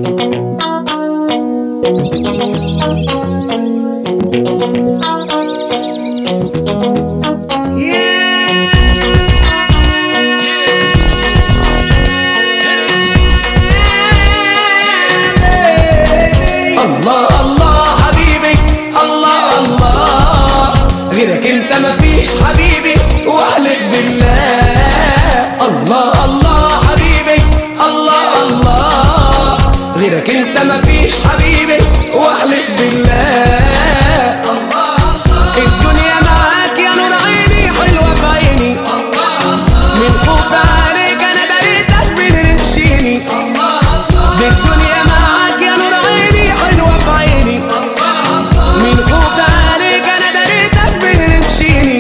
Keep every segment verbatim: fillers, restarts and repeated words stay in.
غيرك انت مفيش حبيبي واحلف بالله. الله الله حبيبي الله الله، غيرك انت مفيش حبيبي واحلف بالله. الدنيا معاك يا نور عيني حلوة في عيني، من خوف عليك انا دريتك بترمشيني. الدنيا معاك يا نور عيني حلوة في عيني، من خوف عليك انا دريتك بترمشيني.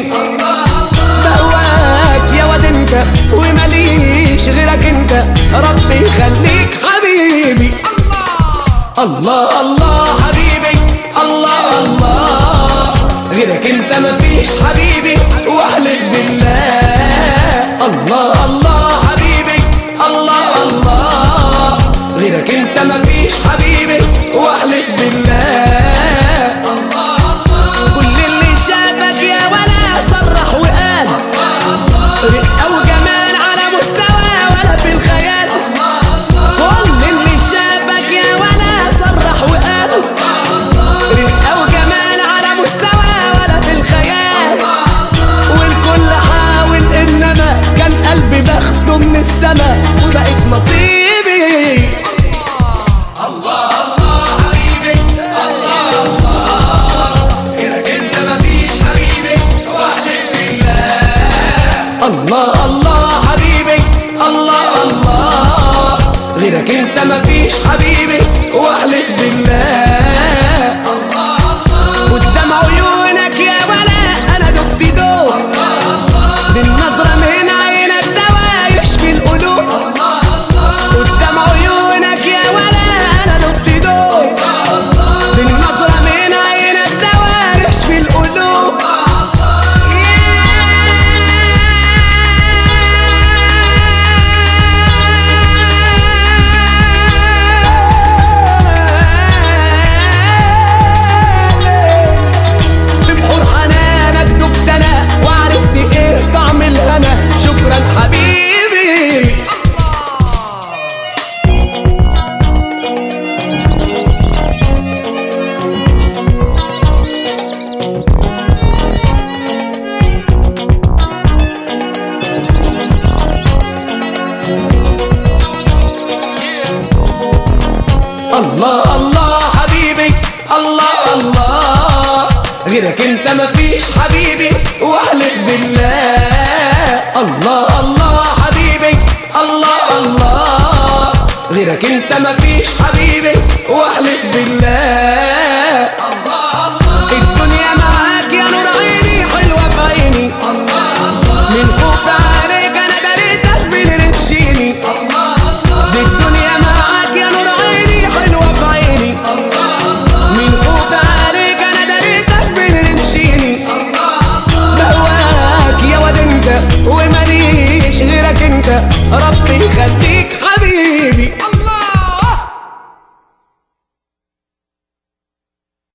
بهواك يا واد انت وماليش غيرك انت، ربي يخليك حبيبي. الله الله حبيبي الله الله، غيرك انت مفيش حبيبي واحلف بالله. الله الله حبيبي الله الله، غيرك انت مفيش حبيبي واحلف بالله. كل اللي شافك يا ولا صرح وقال، رقة وجمال على مستوى ولا في الخيال. كل اللي شافك يا ولا صرح وقال، رقة وجمال على مستوى ولا في الخيال. والكل حاول انما كان قلبي باخده من السما وبقيت نصيبي. الله الله حبيبي الله الله، غيرك انت مفيش حبيبي واحلف بالله. الله الله حبيبي الله الله، غيرك انت مفيش حبيبي واحلف بالله. قدام عيونك يا ولا انا دبت دوب، بالنظرة من عينك دوا يشفي القلوب. قدام عيونك يا ولا انا دبت دوب، بالنظرة من عينك دوا يشفي القلوب. ببحور حنانك دبت انا وعرفت ايه طعم الهنا، شكرا حبيبي. الله الله حبيبي الله الله، غيرك انت مفيش حبيبي واحلف بالله. الله الله حبيبي الله الله، غيرك انت مفيش حبيبي واحلف بالله. الدنيا معاك يا نور عيني حلوة في عيني، من خوف